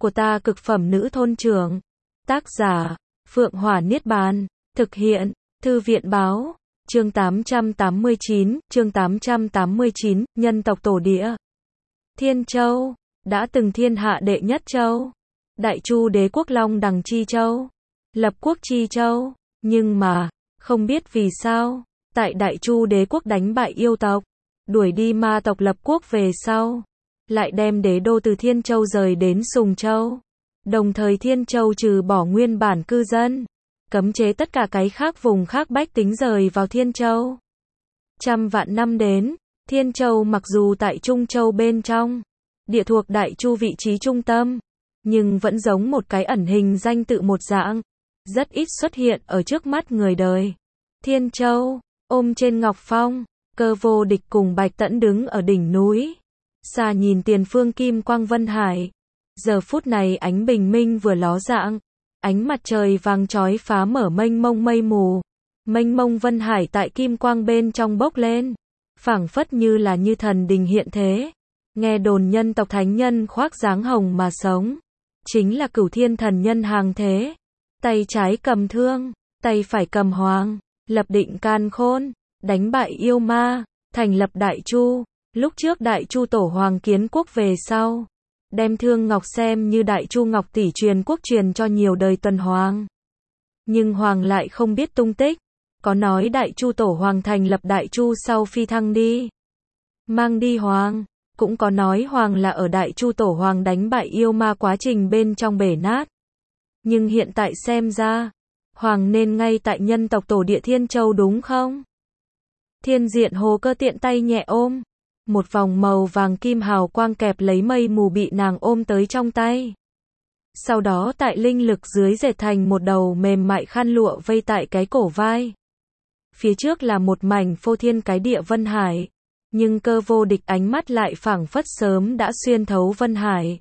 của ta cực phẩm nữ thôn trưởng. Tác giả, Phượng Hỏa Niết Bàn. Thực hiện, Thư viện Báo. Chương 889, nhân tộc tổ địa. Thiên Châu, đã từng thiên hạ đệ nhất châu. Đại Chu đế quốc Long Đằng Chi Châu. Lập quốc Chi Châu. Nhưng mà, không biết vì sao, tại Đại Chu đế quốc đánh bại yêu tộc, đuổi đi ma tộc lập quốc về sau, lại đem đế đô từ Thiên Châu rời đến Sùng Châu. Đồng thời Thiên Châu trừ bỏ nguyên bản cư dân, cấm chế tất cả cái khác vùng khác bách tính rời vào Thiên Châu. Trăm vạn năm đến, Thiên Châu mặc dù tại Trung Châu bên trong, địa thuộc Đại Chu vị trí trung tâm, nhưng vẫn giống một cái ẩn hình danh tự một dạng, rất ít xuất hiện ở trước mắt người đời. Thiên Châu, ôm trên ngọc phong, Cơ Vô Địch cùng Bạch Tẫn đứng ở đỉnh núi, xa nhìn tiền phương kim quang vân hải. Giờ phút này ánh bình minh vừa ló dạng, ánh mặt trời vàng chói phá mở mênh mông mây mù, mênh mông vân hải tại kim quang bên trong bốc lên, phảng phất như là như thần đình hiện thế. Nghe đồn nhân tộc thánh nhân khoác dáng hồng mà sống, chính là Cửu Thiên thần nhân hàng thế. Tay trái cầm thương, tay phải cầm hoàng, lập định càn khôn, đánh bại yêu ma, thành lập Đại Chu. Lúc trước Đại Chu tổ hoàng kiến quốc về sau, đem Thương Ngọc xem như Đại Chu Ngọc tỷ truyền quốc truyền cho nhiều đời tuần hoàng. Nhưng hoàng lại không biết tung tích, có nói Đại Chu tổ hoàng thành lập Đại Chu sau phi thăng đi, mang đi hoàng, cũng có nói hoàng là ở Đại Chu tổ hoàng đánh bại yêu ma quá trình bên trong bể nát. Nhưng hiện tại xem ra, hoàng nên ngay tại nhân tộc tổ địa Thiên Châu đúng không? Thiên Diện Hồ Cơ tiện tay nhẹ ôm, một vòng màu vàng kim hào quang kẹp lấy mây mù bị nàng ôm tới trong tay. Sau đó tại linh lực dưới dệt thành một đầu mềm mại khăn lụa vây tại cái cổ vai. Phía trước là một mảnh phô thiên cái địa vân hải, nhưng Cơ Vô Địch ánh mắt lại phảng phất sớm đã xuyên thấu vân hải,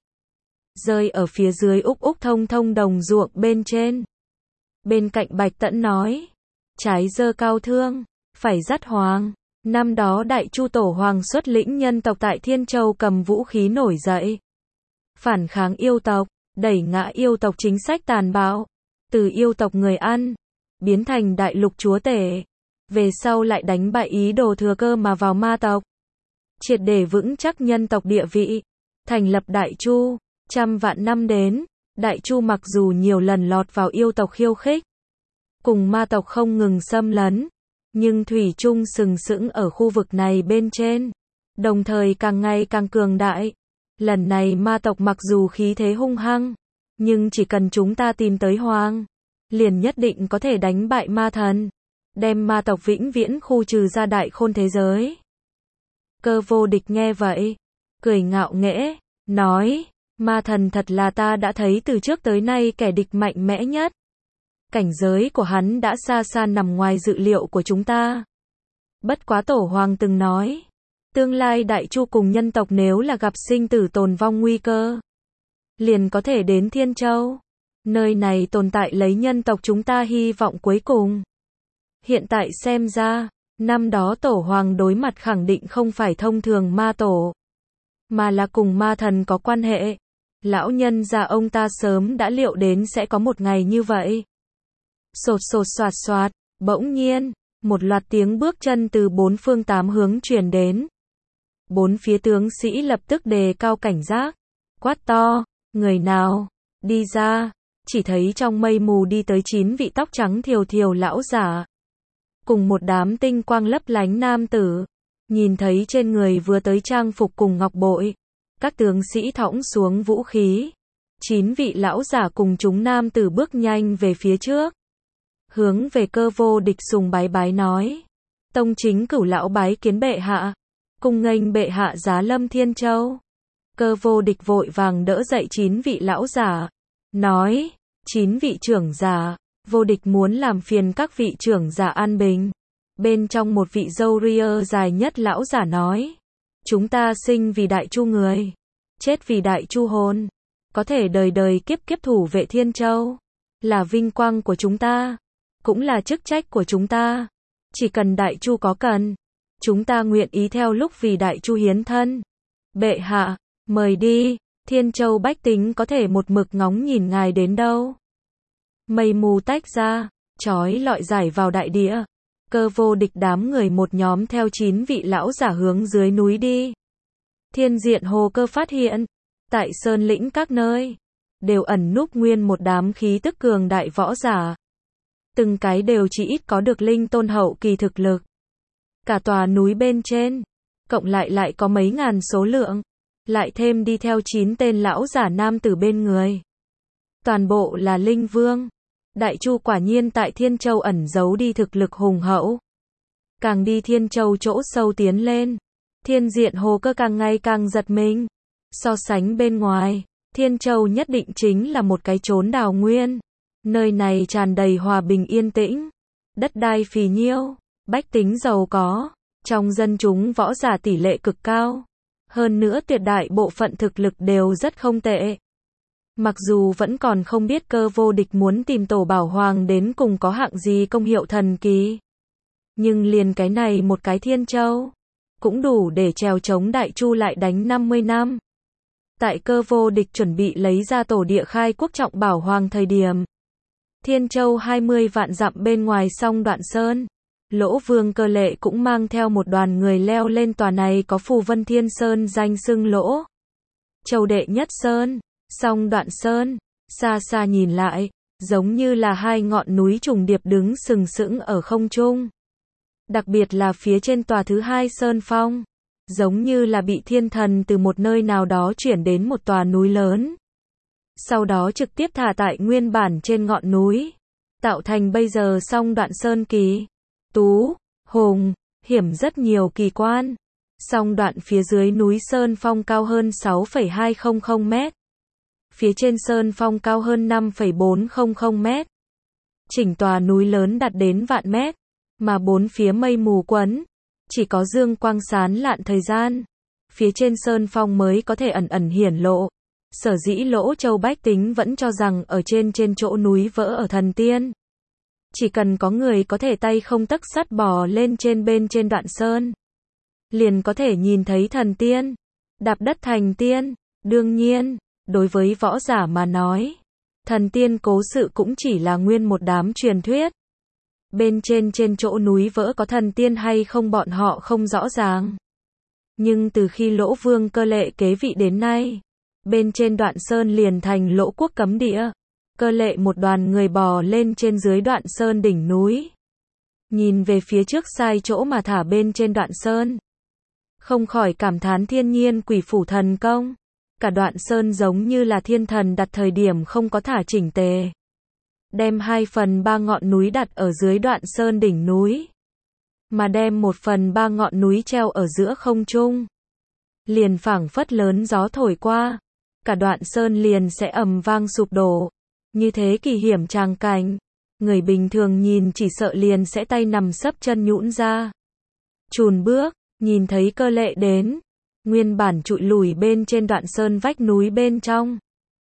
rơi ở phía dưới úc úc thông thông đồng ruộng bên trên. Bên cạnh Bạch Tẫn nói, trái giơ cao thương, phải dắt hoàng. Năm đó Đại Chu tổ hoàng xuất lĩnh nhân tộc tại Thiên Châu cầm vũ khí nổi dậy, phản kháng yêu tộc, đẩy ngã yêu tộc chính sách tàn bạo, từ yêu tộc người ăn, biến thành đại lục chúa tể. Về sau lại đánh bại ý đồ thừa cơ mà vào ma tộc, triệt để vững chắc nhân tộc địa vị, thành lập Đại Chu. Trăm vạn năm đến, Đại Chu mặc dù nhiều lần lọt vào yêu tộc khiêu khích, cùng ma tộc không ngừng xâm lấn, nhưng thủy chung sừng sững ở khu vực này bên trên, đồng thời càng ngày càng cường đại. Lần này ma tộc mặc dù khí thế hung hăng, nhưng chỉ cần chúng ta tìm tới hoàng, liền nhất định có thể đánh bại ma thần, đem ma tộc vĩnh viễn khu trừ ra đại khôn thế giới. Cơ Vô Địch nghe vậy, cười ngạo nghễ, nói, ma thần thật là ta đã thấy từ trước tới nay kẻ địch mạnh mẽ nhất. Cảnh giới của hắn đã xa xa nằm ngoài dự liệu của chúng ta. Bất quá tổ hoàng từng nói, tương lai Đại Chu cùng nhân tộc nếu là gặp sinh tử tồn vong nguy cơ, liền có thể đến Thiên Châu. Nơi này tồn tại lấy nhân tộc chúng ta hy vọng cuối cùng. Hiện tại xem ra, năm đó tổ hoàng đối mặt khẳng định không phải thông thường ma tổ, mà là cùng ma thần có quan hệ. Lão nhân già ông ta sớm đã liệu đến sẽ có một ngày như vậy. Sột sột soạt soạt, bỗng nhiên, một loạt tiếng bước chân từ bốn phương tám hướng truyền đến. Bốn phía tướng sĩ lập tức đề cao cảnh giác, quát to, người nào, đi ra. Chỉ thấy trong mây mù đi tới 9 vị tóc trắng thiều thiều lão giả, cùng một đám tinh quang lấp lánh nam tử. Nhìn thấy trên người vừa tới trang phục cùng ngọc bội, các tướng sĩ thõng xuống vũ khí. 9 vị lão giả cùng chúng nam tử bước nhanh về phía trước, hướng về Cơ Vô Địch sùng bái bái nói, tông chính cửu lão bái kiến bệ hạ, cùng nghênh bệ hạ giá lâm Thiên Châu. Cơ Vô Địch vội vàng đỡ dậy 9 vị lão giả, nói, 9 vị trưởng giả, Vô Địch muốn làm phiền các vị trưởng giả an bình. Bên trong một vị râu ria dài nhất lão giả nói, chúng ta sinh vì Đại Chu người, chết vì Đại Chu hồn, có thể đời đời kiếp kiếp thủ vệ Thiên Châu, là vinh quang của chúng ta, cũng là chức trách của chúng ta. Chỉ cần Đại Chu có cần, chúng ta nguyện ý theo lúc vì Đại Chu hiến thân. Bệ hạ, mời đi. Thiên Châu bách tính có thể một mực ngóng nhìn ngài đến đâu. Mây mù tách ra, chói lọi giải vào đại địa. Cơ Vô Địch đám người một nhóm theo 9 vị lão giả hướng dưới núi đi. Thiên Diện Hồ Cơ phát hiện, tại sơn lĩnh các nơi, đều ẩn núp nguyên một đám khí tức cường đại võ giả. Từng cái đều chỉ ít có được linh tôn hậu kỳ thực lực. Cả tòa núi bên trên, cộng lại có mấy ngàn số lượng, lại thêm đi theo 9 tên lão giả nam tử bên người. Toàn bộ là linh vương. Đại Chu quả nhiên tại Thiên Châu ẩn giấu đi thực lực hùng hậu. Càng đi Thiên Châu chỗ sâu tiến lên, Thiên Diện Hồ Cơ càng ngày càng giật mình. So sánh bên ngoài, Thiên Châu nhất định chính là một cái chốn đào nguyên. Nơi này tràn đầy hòa bình yên tĩnh, đất đai phì nhiêu, bách tính giàu có, trong dân chúng võ giả tỷ lệ cực cao. Hơn nữa tuyệt đại bộ phận thực lực đều rất không tệ. Mặc dù vẫn còn không biết Cơ Vô Địch muốn tìm Tổ Bảo Hoàng đến cùng có hạng gì công hiệu thần kỳ. Nhưng liền cái này một cái Thiên Châu, cũng đủ để trèo chống Đại Chu lại đánh 50 năm. Tại Cơ Vô Địch chuẩn bị lấy ra tổ địa khai quốc trọng Bảo Hoàng thời điểm. Thiên Châu 20 vạn dặm bên ngoài sông Đoạn Sơn. Lỗ Vương Cơ Lệ cũng mang theo một đoàn người leo lên tòa này có phù Vân Thiên Sơn danh xưng Lỗ Châu đệ nhất sơn. Song Đoạn Sơn, xa xa nhìn lại, giống như là hai ngọn núi trùng điệp đứng sừng sững ở không trung. Đặc biệt là phía trên tòa thứ hai sơn phong, giống như là bị thiên thần từ một nơi nào đó chuyển đến một tòa núi lớn. Sau đó trực tiếp thả tại nguyên bản trên ngọn núi, tạo thành bây giờ Song Đoạn Sơn kỳ, tú, hùng, hiểm rất nhiều kỳ quan. Song Đoạn phía dưới núi sơn phong cao hơn 6,200 mét. Phía trên sơn phong cao hơn 5,400 mét. Chỉnh tòa núi lớn đạt đến vạn mét, mà bốn phía mây mù quấn, chỉ có dương quang sáng lạn thời gian. Phía trên sơn phong mới có thể ẩn ẩn hiển lộ. Sở dĩ Lỗ Châu bách tính vẫn cho rằng ở trên chỗ núi vỡ ở thần tiên. Chỉ cần có người có thể tay không tấc sắt bò lên bên trên đoạn sơn, liền có thể nhìn thấy thần tiên, đạp đất thành tiên. Đương nhiên, đối với võ giả mà nói, thần tiên cố sự cũng chỉ là nguyên một đám truyền thuyết. Bên trên chỗ núi vỡ có thần tiên hay không bọn họ không rõ ràng. Nhưng từ khi Lỗ Vương Cơ Lệ kế vị đến nay, bên trên Đoạn Sơn liền thành Lỗ quốc cấm địa. Cơ Lệ một đoàn người bò lên trên dưới Đoạn Sơn đỉnh núi, nhìn về phía trước sai chỗ mà thả bên trên Đoạn Sơn, không khỏi cảm thán thiên nhiên quỷ phủ thần công. Cả Đoạn Sơn giống như là thiên thần đặt thời điểm không có thả chỉnh tề, đem 2/3 ngọn núi đặt ở dưới Đoạn Sơn đỉnh núi, mà đem 1/3 ngọn núi treo ở giữa không trung. Liền phảng phất lớn gió thổi qua, cả Đoạn Sơn liền sẽ ầm vang sụp đổ. Như thế kỳ hiểm tràng cảnh, người bình thường nhìn chỉ sợ liền sẽ tay nằm sấp chân nhũn ra. Chùn bước, nhìn thấy Cơ Lệ đến, nguyên bản trụi lủi bên trên Đoạn Sơn vách núi bên trong.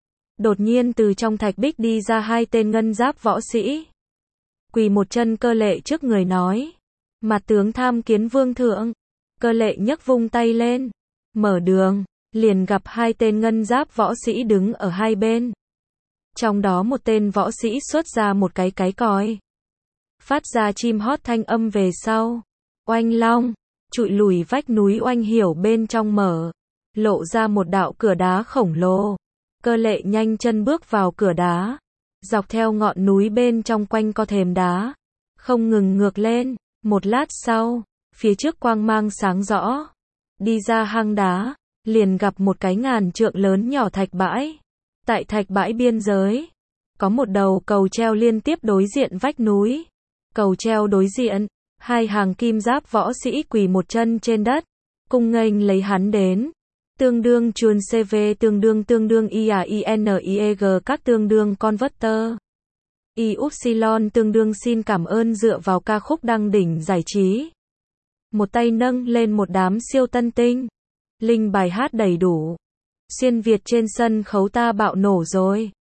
Đột nhiên từ trong thạch bích đi ra 2 tên ngân giáp võ sĩ. Quỳ một chân Cơ Lệ trước người nói: "Mặt tướng tham kiến vương thượng." Cơ Lệ nhấc vung tay lên, mở đường, liền gặp 2 tên ngân giáp võ sĩ đứng ở hai bên. Trong đó một tên võ sĩ xuất ra một cái còi, phát ra chim hót thanh âm về sau. Oanh long, trụi lùi vách núi oanh hiểu bên trong mở, lộ ra một đạo cửa đá khổng lồ. Cơ Lệ nhanh chân bước vào cửa đá, dọc theo ngọn núi bên trong quanh co thềm đá, không ngừng ngược lên. Một lát sau, phía trước quang mang sáng rõ, đi ra hang đá, liền gặp một cái ngàn trượng lớn nhỏ thạch bãi. Tại thạch bãi biên giới, có một đầu cầu treo liên tiếp đối diện vách núi. Cầu treo đối diện, 2 hàng kim giáp võ sĩ quỳ một chân trên đất, cung nghênh lấy hắn đến. Tương đương chuồn CV tương đương IAINIEG các tương đương converter. Y-Upsilon tương đương xin cảm ơn dựa vào ca khúc đăng đỉnh giải trí. Một tay nâng lên một đám siêu tân tinh. Linh bài hát đầy đủ. Xuyên Việt trên sân khấu ta bạo nổ rồi.